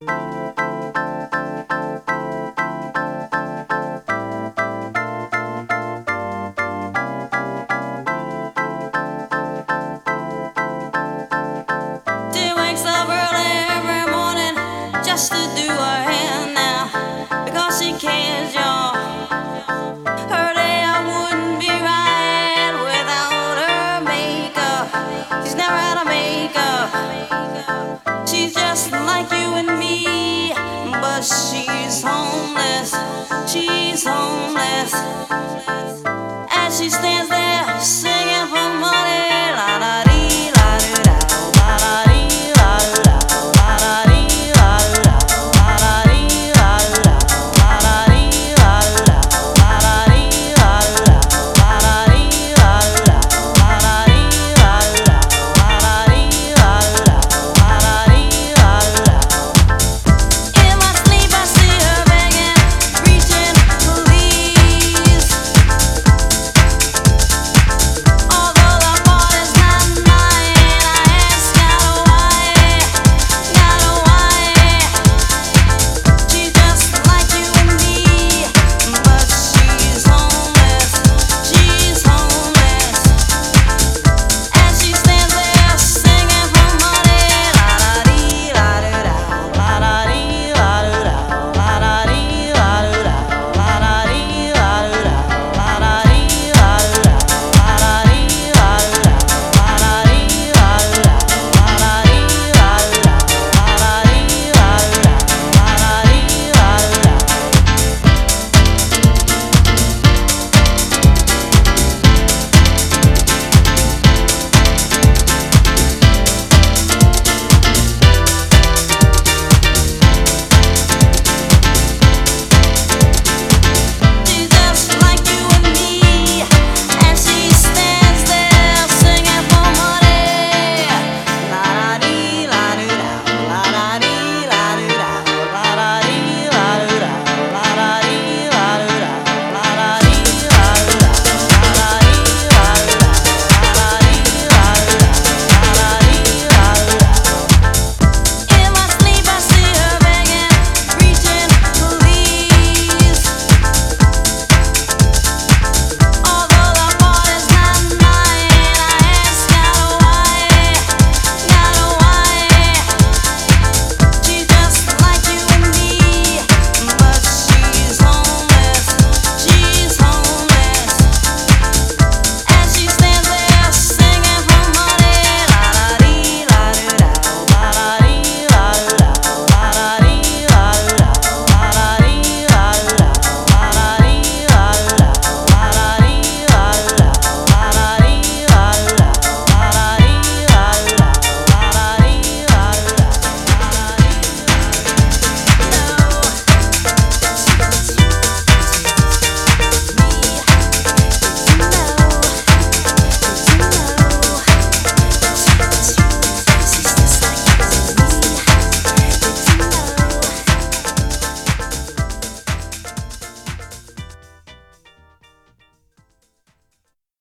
She wakes up early every morning just to do her hair now because she cares, y'all. Her day I wouldn't be right without her makeup. She's never had a makeup. She's just like you and me, but she's homeless. She's homeless. As she stands there